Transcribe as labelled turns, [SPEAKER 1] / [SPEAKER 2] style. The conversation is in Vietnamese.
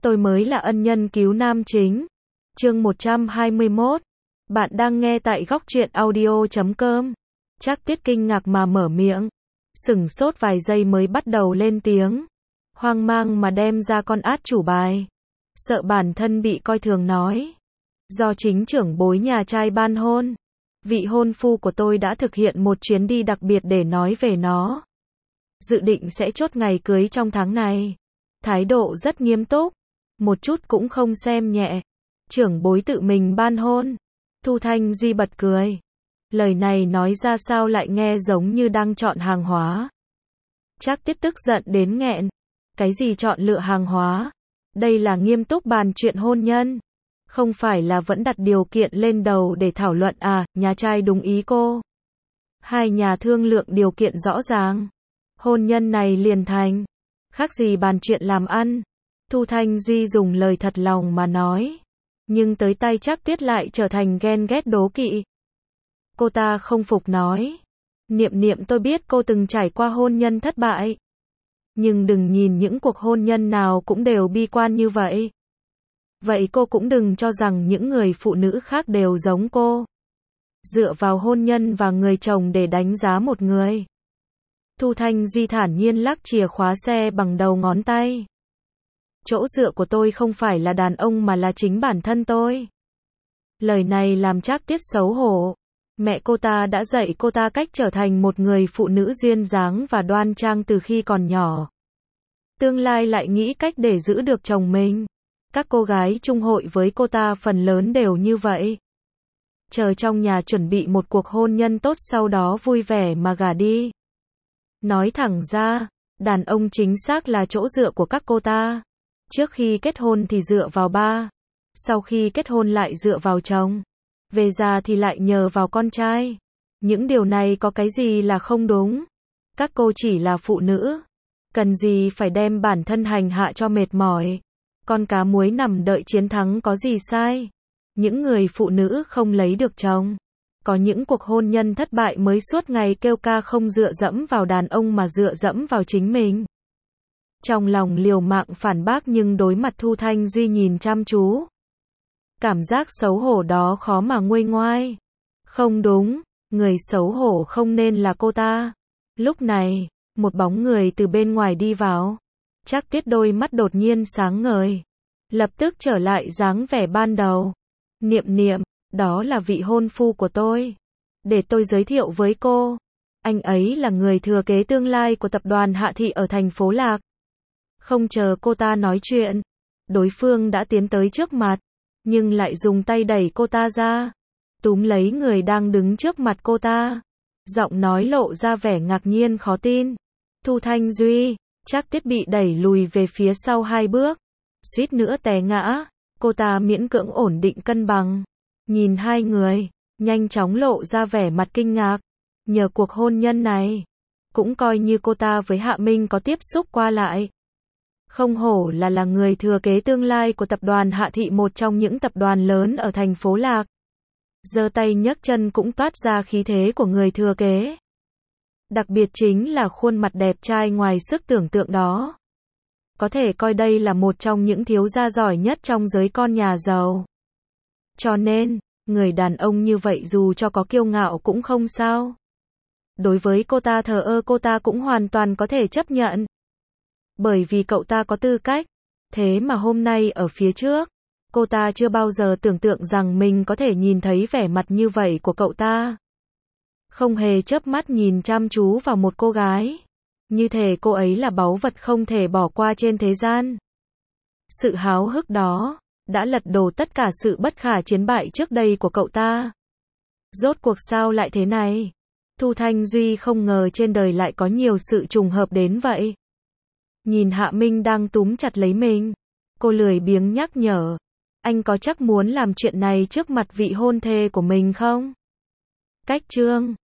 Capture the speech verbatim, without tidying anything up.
[SPEAKER 1] Tôi mới là ân nhân cứu nam chính. Chương một trăm hai mươi mốt. Bạn đang nghe tại góc truyện audio chấm com. Trác Tuyết kinh ngạc mà mở miệng. Sửng sốt vài giây mới bắt đầu lên tiếng. Hoang mang mà đem ra con át chủ bài. Sợ bản thân bị coi thường nói. Do chính trưởng bối nhà trai ban hôn. Vị hôn phu của tôi đã thực hiện một chuyến đi đặc biệt để nói về nó. Dự định sẽ chốt ngày cưới trong tháng này. Thái độ rất nghiêm túc. Một chút cũng không xem nhẹ. Trưởng bối tự mình ban hôn. Thu Thanh Duy bật cười. Lời này nói ra sao lại nghe giống như đang chọn hàng hóa. Trác Tuyết tức giận đến nghẹn. Cái gì chọn lựa hàng hóa? Đây là nghiêm túc bàn chuyện hôn nhân. Không phải là vẫn đặt điều kiện lên đầu để thảo luận à, nhà trai đúng ý cô. Hai nhà thương lượng điều kiện rõ ràng. Hôn nhân này liền thành. Khác gì bàn chuyện làm ăn. Thu Thanh Duy dùng lời thật lòng mà nói. Nhưng tới tay Trác Tuyết lại trở thành ghen ghét đố kỵ. Cô ta không phục nói. Niệm niệm tôi biết cô từng trải qua hôn nhân thất bại. Nhưng đừng nhìn những cuộc hôn nhân nào cũng đều bi quan như vậy. Vậy cô cũng đừng cho rằng những người phụ nữ khác đều giống cô. Dựa vào hôn nhân và người chồng để đánh giá một người. Thu Thanh Duy thản nhiên lắc chìa khóa xe bằng đầu ngón tay. Chỗ dựa của tôi không phải là đàn ông mà là chính bản thân tôi. Lời này làm Trác Tuyết xấu hổ. Mẹ cô ta đã dạy cô ta cách trở thành một người phụ nữ duyên dáng và đoan trang từ khi còn nhỏ. Tương lai lại nghĩ cách để giữ được chồng mình. Các cô gái chung hội với cô ta phần lớn đều như vậy. Chờ trong nhà chuẩn bị một cuộc hôn nhân tốt sau đó vui vẻ mà gả đi. Nói thẳng ra, đàn ông chính xác là chỗ dựa của các cô ta. Trước khi kết hôn thì dựa vào ba. Sau khi kết hôn lại dựa vào chồng. Về già thì lại nhờ vào con trai. Những điều này có cái gì là không đúng. Các cô chỉ là phụ nữ. Cần gì phải đem bản thân hành hạ cho mệt mỏi. Con cá muối nằm đợi chiến thắng có gì sai. Những người phụ nữ không lấy được chồng. Có những cuộc hôn nhân thất bại mới suốt ngày kêu ca không dựa dẫm vào đàn ông mà dựa dẫm vào chính mình. Trong lòng liều mạng phản bác nhưng đối mặt Thu Thanh Duy nhìn chăm chú. Cảm giác xấu hổ đó khó mà nguôi ngoai. Không đúng, người xấu hổ không nên là cô ta. Lúc này, một bóng người từ bên ngoài đi vào. Trác Tuyết đôi mắt đột nhiên sáng ngời. Lập tức trở lại dáng vẻ ban đầu. Niệm niệm, đó là vị hôn phu của tôi. Để tôi giới thiệu với cô. Anh ấy là người thừa kế tương lai của tập đoàn Hạ Thị ở thành phố Lạc. Không chờ cô ta nói chuyện. Đối phương đã tiến tới trước mặt. Nhưng lại dùng tay đẩy cô ta ra. Túm lấy người đang đứng trước mặt cô ta. Giọng nói lộ ra vẻ ngạc nhiên khó tin. Thu Thanh Duy. Trác Tuyết bị đẩy lùi về phía sau hai bước. Suýt nữa té ngã. Cô ta miễn cưỡng ổn định cân bằng. Nhìn hai người. Nhanh chóng lộ ra vẻ mặt kinh ngạc. Nhờ cuộc hôn nhân này. Cũng coi như cô ta với Hạ Minh có tiếp xúc qua lại. Không hổ là là người thừa kế tương lai của tập đoàn Hạ Thị, một trong những tập đoàn lớn ở thành phố Lạc. Giơ tay nhấc chân cũng toát ra khí thế của người thừa kế. Đặc biệt chính là khuôn mặt đẹp trai ngoài sức tưởng tượng đó. Có thể coi đây là một trong những thiếu gia giỏi nhất trong giới con nhà giàu. Cho nên, người đàn ông như vậy dù cho có kiêu ngạo cũng không sao. Đối với cô ta thờ ơ cô ta cũng hoàn toàn có thể chấp nhận. Bởi vì cậu ta có tư cách. Thế mà hôm nay ở phía trước, cô ta chưa bao giờ tưởng tượng rằng mình có thể nhìn thấy vẻ mặt như vậy của cậu ta. Không hề chớp mắt nhìn chăm chú vào một cô gái. Như thể cô ấy là báu vật không thể bỏ qua trên thế gian. Sự háo hức đó đã lật đổ tất cả sự bất khả chiến bại trước đây của cậu ta. Rốt cuộc sao lại thế này? Thu Thanh Duy không ngờ trên đời lại có nhiều sự trùng hợp đến vậy. Nhìn Hạ Minh đang túm chặt lấy mình. Cô lười biếng nhắc nhở. Anh có chắc muốn làm chuyện này trước mặt vị hôn thê của mình không? Cách chương